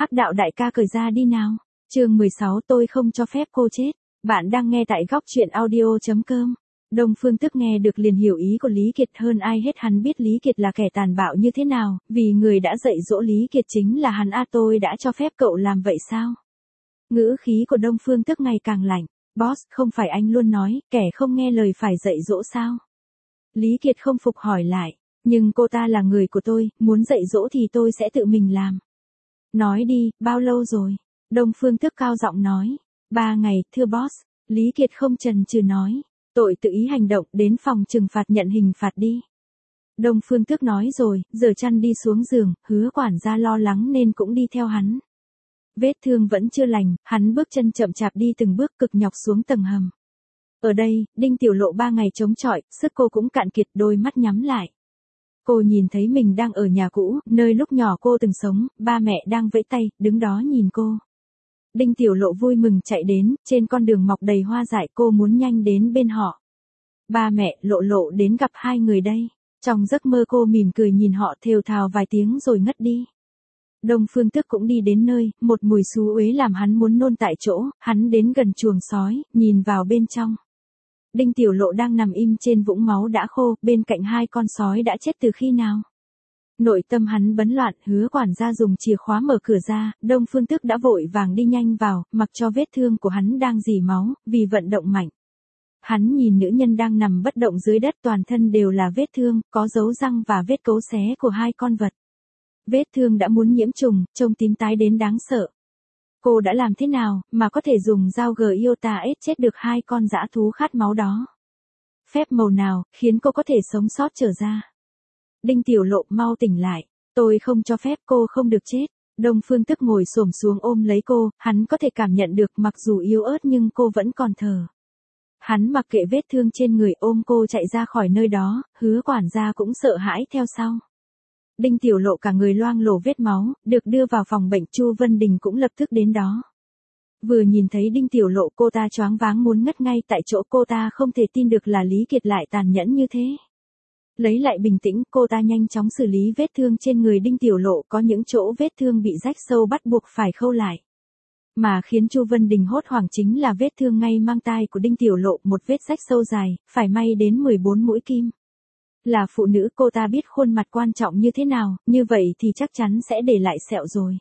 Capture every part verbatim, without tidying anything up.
Hắc đạo đại ca cởi ra đi nào. Chương mười sáu tôi không cho phép cô chết. Bạn đang nghe tại góc truyện audio chấm com. Đông Phương Tức nghe được liền hiểu ý của Lý Kiệt hơn ai hết, hắn biết Lý Kiệt là kẻ tàn bạo như thế nào, vì người đã dạy dỗ Lý Kiệt chính là hắn. A tôi đã cho phép cậu làm vậy sao? Ngữ khí của Đông Phương Tức ngày càng lạnh. Boss, không phải anh luôn nói, kẻ không nghe lời phải dạy dỗ sao? Lý Kiệt không phục hỏi lại. Nhưng cô ta là người của tôi, muốn dạy dỗ thì tôi sẽ tự mình làm. Nói đi, bao lâu rồi? Đông Phương Tức cao giọng nói. Ba ngày, thưa boss. Lý Kiệt không chần chừ nói. Tội tự ý hành động, đến phòng trừng phạt nhận hình phạt đi. Đông Phương Tức nói rồi, giở chăn đi xuống giường, Hứa quản gia lo lắng nên cũng đi theo hắn. Vết thương vẫn chưa lành, hắn bước chân chậm chạp đi từng bước cực nhọc xuống tầng hầm. Ở đây, Đinh Tiểu Lộ ba ngày chống chọi, sức cô cũng cạn kiệt, đôi mắt nhắm lại. Cô nhìn thấy mình đang ở nhà cũ, nơi lúc nhỏ cô từng sống, ba mẹ đang vẫy tay, đứng đó nhìn cô. Đinh Tiểu Lộ vui mừng chạy đến, trên con đường mọc đầy hoa dại, cô muốn nhanh đến bên họ. Ba mẹ, Lộ Lộ đến gặp hai người đây. Trong giấc mơ cô mỉm cười nhìn họ, thều thào vài tiếng rồi ngất đi. Đông Phương Tức cũng đi đến nơi, một mùi xú uế làm hắn muốn nôn tại chỗ, hắn đến gần chuồng sói, nhìn vào bên trong. Đinh Tiểu Lộ đang nằm im trên vũng máu đã khô, bên cạnh hai con sói đã chết từ khi nào. Nội tâm hắn bấn loạn, Hứa quản gia dùng chìa khóa mở cửa ra, Đông Phương Tức đã vội vàng đi nhanh vào, mặc cho vết thương của hắn đang rỉ máu, vì vận động mạnh. Hắn nhìn nữ nhân đang nằm bất động dưới đất, toàn thân đều là vết thương, có dấu răng và vết cấu xé của hai con vật. Vết thương đã muốn nhiễm trùng, trông tím tái đến đáng sợ. Cô đã làm thế nào, mà có thể dùng dao Gyota ết chết được hai con dã thú khát máu đó? Phép màu nào, khiến cô có thể sống sót trở ra? Đinh Tiểu Lộ, mau tỉnh lại. Tôi không cho phép, cô không được chết. Đông Phương Tức ngồi xổm xuống ôm lấy cô, hắn có thể cảm nhận được mặc dù yếu ớt nhưng cô vẫn còn thở. Hắn mặc kệ vết thương trên người, ôm cô chạy ra khỏi nơi đó, Hứa quản gia cũng sợ hãi theo sau. Đinh Tiểu Lộ cả người loang lổ vết máu, được đưa vào phòng bệnh, Chu Vân Đình cũng lập tức đến đó. Vừa nhìn thấy Đinh Tiểu Lộ, cô ta choáng váng muốn ngất ngay tại chỗ, cô ta không thể tin được là Lý Kiệt lại tàn nhẫn như thế. Lấy lại bình tĩnh, cô ta nhanh chóng xử lý vết thương trên người Đinh Tiểu Lộ, có những chỗ vết thương bị rách sâu bắt buộc phải khâu lại. Mà khiến Chu Vân Đình hốt hoảng chính là vết thương ngay mang tai của Đinh Tiểu Lộ, một vết rách sâu dài, phải may đến mười bốn mũi kim. Là phụ nữ, cô ta biết khuôn mặt quan trọng như thế nào, như vậy thì chắc chắn sẽ để lại sẹo rồi.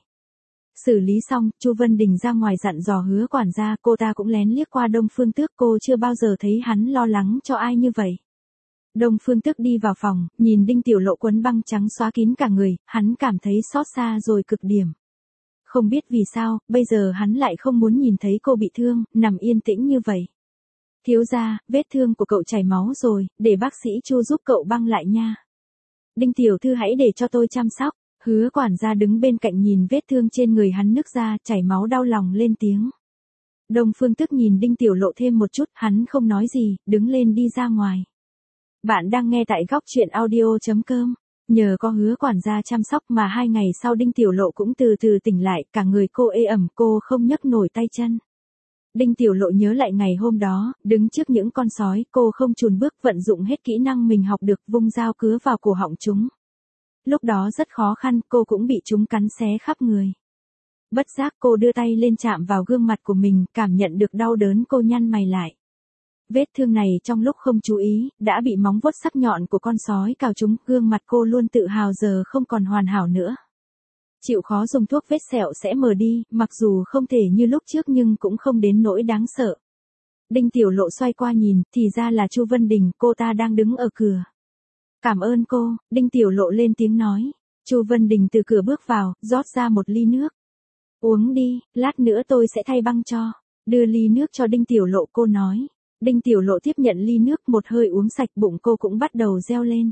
Xử lý xong, Chu Vân Đình ra ngoài dặn dò Hứa quản gia, cô ta cũng lén liếc qua Đông Phương Tước, cô chưa bao giờ thấy hắn lo lắng cho ai như vậy. Đông Phương Tước đi vào phòng, nhìn Đinh Tiểu Lộ quấn băng trắng xóa kín cả người, hắn cảm thấy xót xa rồi cực điểm. Không biết vì sao, bây giờ hắn lại không muốn nhìn thấy cô bị thương, nằm yên tĩnh như vậy. Thiếu gia, vết thương của cậu chảy máu rồi, để bác sĩ Chu giúp cậu băng lại nha. Đinh tiểu thư hãy để cho tôi chăm sóc. Hứa quản gia đứng bên cạnh nhìn vết thương trên người hắn nứt ra, chảy máu đau lòng lên tiếng. Đông Phương Tức nhìn Đinh Tiểu Lộ thêm một chút, hắn không nói gì, đứng lên đi ra ngoài. Bạn đang nghe tại góc truyện audio chấm com. Nhờ có Hứa quản gia chăm sóc mà hai ngày sau Đinh Tiểu Lộ cũng từ từ tỉnh lại, cả người cô ê ẩm, cô không nhấc nổi tay chân. Đinh Tiểu Lộ nhớ lại ngày hôm đó, đứng trước những con sói, cô không chùn bước, vận dụng hết kỹ năng mình học được, vung dao cứa vào cổ họng chúng. Lúc đó rất khó khăn, cô cũng bị chúng cắn xé khắp người. Bất giác cô đưa tay lên chạm vào gương mặt của mình, cảm nhận được đau đớn, cô nhăn mày lại. Vết thương này trong lúc không chú ý, đã bị móng vuốt sắc nhọn của con sói cào trúng, gương mặt cô luôn tự hào giờ không còn hoàn hảo nữa. Chịu khó dùng thuốc vết sẹo sẽ mờ đi, mặc dù không thể như lúc trước nhưng cũng không đến nỗi đáng sợ. Đinh Tiểu Lộ xoay qua nhìn, thì ra là Chu Vân Đình, cô ta đang đứng ở cửa. Cảm ơn cô, Đinh Tiểu Lộ lên tiếng nói. Chu Vân Đình từ cửa bước vào, rót ra một ly nước. Uống đi, lát nữa tôi sẽ thay băng cho. Đưa ly nước cho Đinh Tiểu Lộ, cô nói. Đinh Tiểu Lộ tiếp nhận ly nước, một hơi uống sạch, bụng cô cũng bắt đầu reo lên.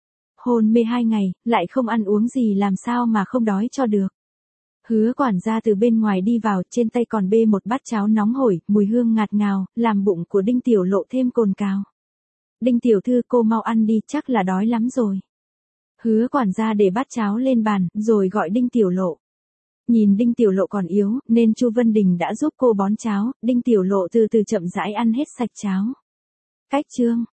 Hôn mê hai ngày, lại không ăn uống gì, làm sao mà không đói cho được. Hứa quản gia từ bên ngoài đi vào, trên tay còn bê một bát cháo nóng hổi, mùi hương ngạt ngào, làm bụng của Đinh Tiểu Lộ thêm cồn cào. Đinh tiểu thư, cô mau ăn đi, chắc là đói lắm rồi. Hứa quản gia để bát cháo lên bàn, rồi gọi Đinh Tiểu Lộ. Nhìn Đinh Tiểu Lộ còn yếu, nên Chu Vân Đình đã giúp cô bón cháo, Đinh Tiểu Lộ từ từ chậm rãi ăn hết sạch cháo. Cách chương